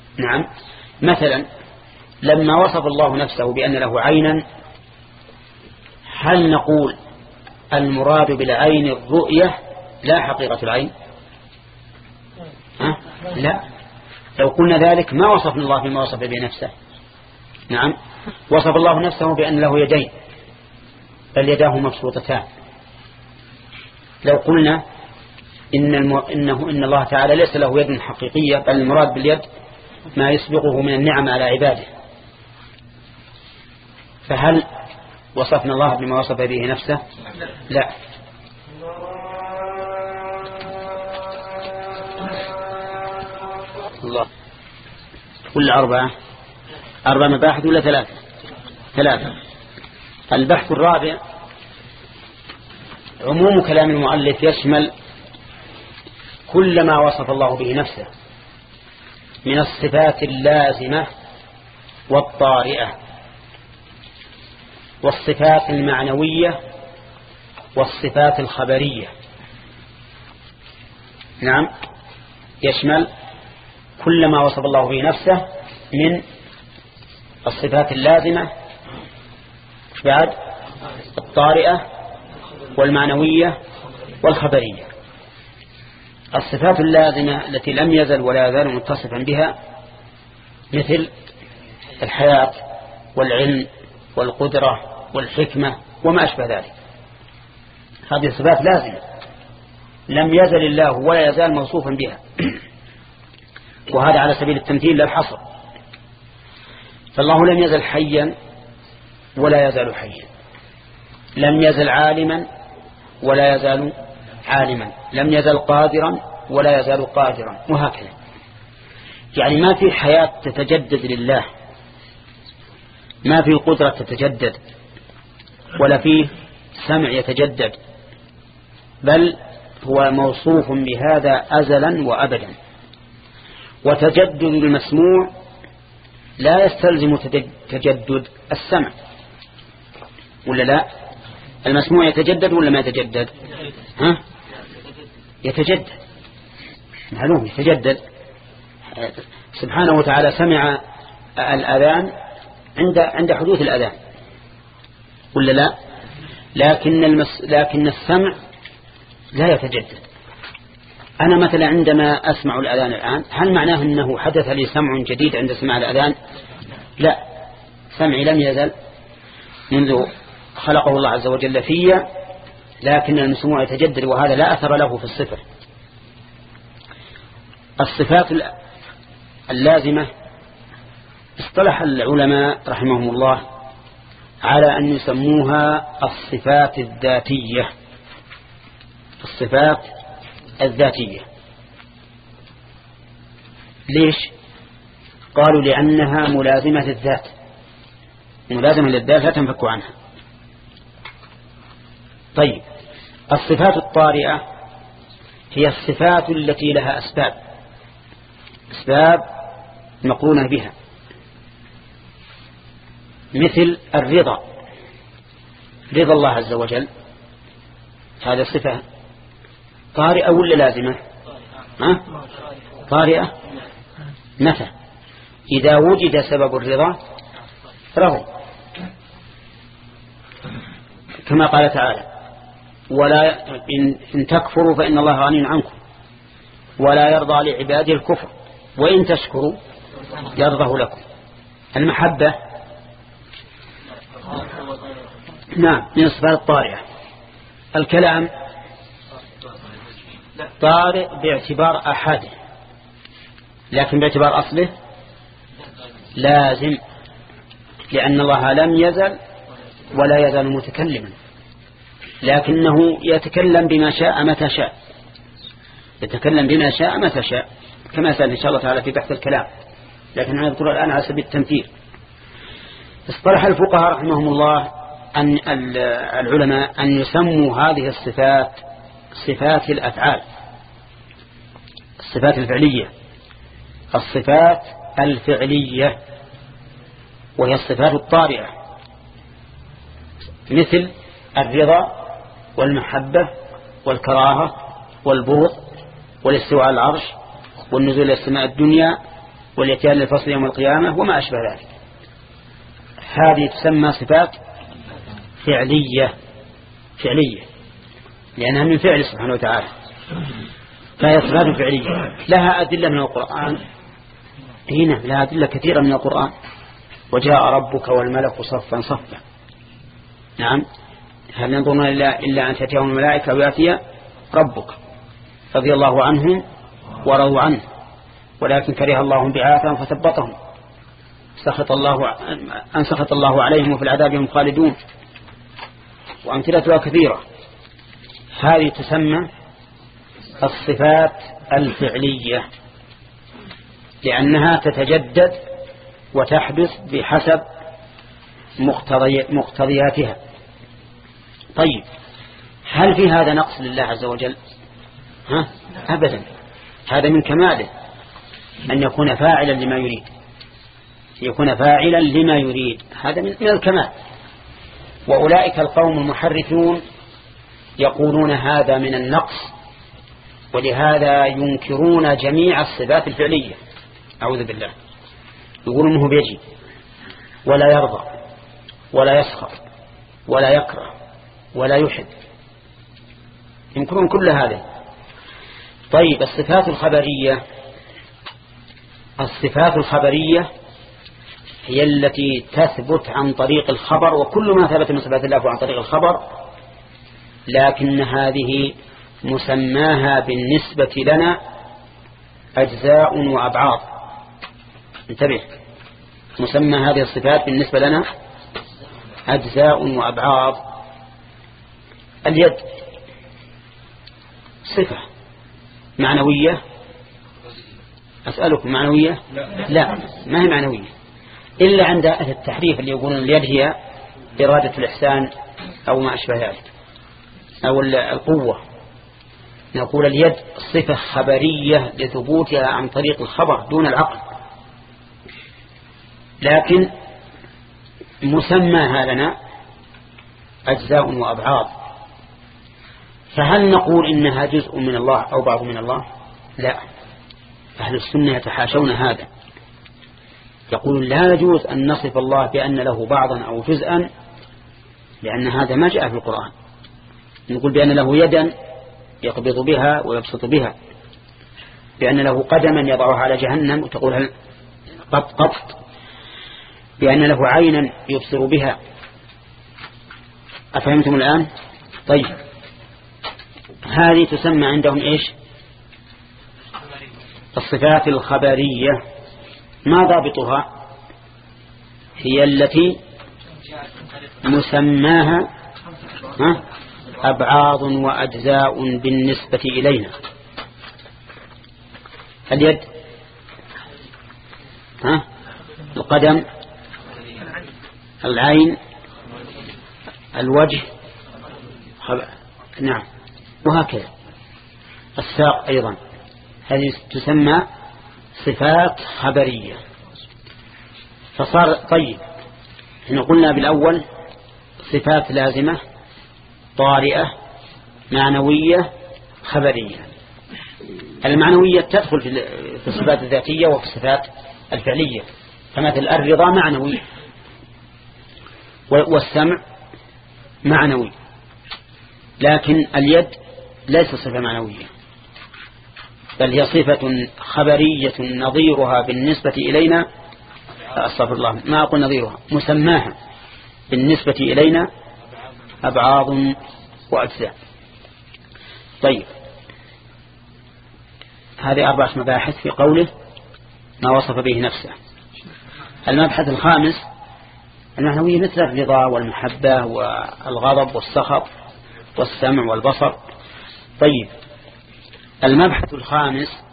نعم. مثلا لما وصف الله نفسه بأن له عينا، هل نقول المراد بالعين الرؤية لا حقيقة العين؟ لا. لو قلنا ذلك ما وصفنا الله بما وصف به نفسه. نعم. وصف الله نفسه بأن له يدين بل يداه مبسوطتان. لو قلنا إن الله تعالى ليس له يد حقيقية بل المراد باليد ما يسبقه من النعم على عباده، فهل وصفنا الله بما وصف به نفسه؟ لا. الله كل أربع مباحث ولا ثلاثة. البحث الرابع عموم كلام المؤلف يشمل كل ما وصف الله به نفسه من الصفات اللازمة والطارئة والصفات المعنوية والصفات الخبرية. نعم، يشمل كل ما وصف الله به نفسه من الصفات اللازمة بعد الطارئة والمعنوية والخبرية. الصفات اللازمة التي لم يزل ولا يزال متصفا بها مثل الحياة والعلم والقدرة والحكمة وما أشبه ذلك، هذه صفات لازمة لم يزل الله ولا يزال موصوفا بها، وهذا على سبيل التمثيل لا الحصر. فالله لم يزل حيا ولا يزال حيا، لم يزل عالما ولا يزال عالما، لم يزل قادرا ولا يزال قادرا، وهكذا. يعني ما في حياة تتجدد لله، ما في قدرة تتجدد، ولا في سمع يتجدد، بل هو موصوف بهذا أزلا وأبدا. وتجدد المسموع لا يستلزم تجدد السمع، ولا لا؟ المسموع يتجدد ولا ما يتجدد؟ يتجدد، معلوم يتجدد. سبحانه وتعالى سمع الأذان عند حدوث الأذان، ولا لا؟ لكن السمع لا يتجدد. أنا مثلا عندما أسمع الأذان الآن، هل معناه أنه حدث لي سمع جديد عند سماع الأذان؟ لا، سمعي لم يزل منذ خلقه الله عز وجل فيا، لكن المسموع يتجدد، وهذا لا أثر له في الصفة. الصفات اللازمة اصطلح العلماء رحمهم الله على أن يسموها الصفات الذاتية. الصفات الذاتية ليش؟ قالوا لأنها ملازمة للذات، ملازمة للذات لا تنفك عنها. طيب، الصفات الطارئة هي الصفات التي لها أسباب مقرونة بها، مثل الرضا، رضا الله عز وجل، هذا صفة طارئة ولا لازمة؟ طارئة. متى؟ إذا وجد سبب الرضا رضي، كما قال تعالى: ولا إن تكفروا فإن الله غني عنكم ولا يرضى لعباده الكفر وإن تشكروا يرضه لكم. المحبة نعم من الصفات الطارئة. الكلام طارئ باعتبار أحده، لكن باعتبار أصله لازم، لأن الله لم يزل ولا يزال متكلما، لكنه يتكلم بما شاء متى شاء، يتكلم بما شاء متى شاء، كما سأل إن شاء الله تعالى في بحث الكلام، لكن أنا أذكر الآن على سبيل التمثيل. اصطلح الفقهاء رحمهم الله أن العلماء أن يسموا هذه الصفات صفات الأفعال، الصفات الفعلية، الصفات الفعلية، وهي الصفات الطارئة، مثل الرضا والمحبة والكراهة والبغض والاستواء على العرش والنزول إلى السماء الدنيا واليتيان للفصل يوم القيامة وما أشبه ذلك. هذه تسمى صفات فعلية لأنها من فعل سبحانه وتعالى، فهي صفات فعلية لها أدلة من القرآن. هنا لها أدلة كثيرة من القرآن. وجاء ربك والملك صفا صفا. نعم، هل ينظرون إلا أن تأتيهم الملائكة ويأتي ربك رضي الله عنهم ورضوا عنه ولكن كره الله بعاثهم فثبطهم سخط الله عليهم وفي العذاب هم خالدون، وأمثلتها كثيرة. هذه تسمى الصفات الفعلية لأنها تتجدد وتحدث بحسب مقتضياتها. طيب، هل في هذا نقص لله عز وجل؟ أبدا، هذا من كماله أن يكون فاعلا لما يريد، هذا من الكمال. وأولئك القوم المحرفون يقولون هذا من النقص، ولهذا ينكرون جميع الصفات الفعلية. أعوذ بالله. يقولون أنه بيجي ولا يرضى ولا يسخط ولا يكره ولا يحب، ينكرون كل هذا. طيب، الصفات الخبرية هي التي تثبت عن طريق الخبر، وكل ما ثبت من صفات الله عن طريق الخبر، لكن هذه مسماها بالنسبة لنا أجزاء وأبعاض. انتبه، مسمى هذه الصفات بالنسبة لنا أجزاء وأبعاض. اليد صفة معنوية، أسألكم معنوية؟ لا، ما هي معنوية إلا عند أهل التحريف اللي يقولون اليد هي إرادة الإحسان أو ما أشبه ذلك أو القوة. نقول اليد صفة خبرية لثبوتها عن طريق الخبر دون العقل، لكن مسماها لنا أجزاء وأبعاض. فهل نقول إنها جزء من الله أو بعض من الله؟ لا، أهل السنة يتحاشون هذا، يقول لا يجوز أن نصف الله بأن له بعضا أو جزءا، لأن هذا ما جاء في القرآن. نقول بأن له يدا يقبض بها ويبسط بها، بأن له قدما يضعها على جهنم وتقول قط، بأن له عينا يبصر بها. أفهمتم الآن؟ طيب، هذه تسمى عندهم إيش؟ الصفات الخبرية. ما ضابطها؟ هي التي مسماها أبعاض وأجزاء بالنسبة إلينا. اليد، القدم، العين، الوجه، نعم، وهكذا. الساق أيضا، هذه تسمى صفات خبرية. فصار طيب، احنا قلنا بالأول صفات لازمة طارئة معنوية خبرية. المعنوية تدخل في الصفات الذاتية وفي الصفات الفعلية، فمثل الرضا معنوي، والسمع معنوي، لكن اليد ليس صفة معنوية، بل هي صفة خبرية نظيرها بالنسبة إلينا، أستغفر الله، ما أقول نظيرها، مسماها بالنسبة إلينا أبعاض وأجزاء. طيب، هذه 4 مباحث في قوله ما وصف به نفسه. المبحث الخامس المعنوية مثل الرضا والمحبة والغضب والسخط والسمع والبصر. طيب، المبحث الخامس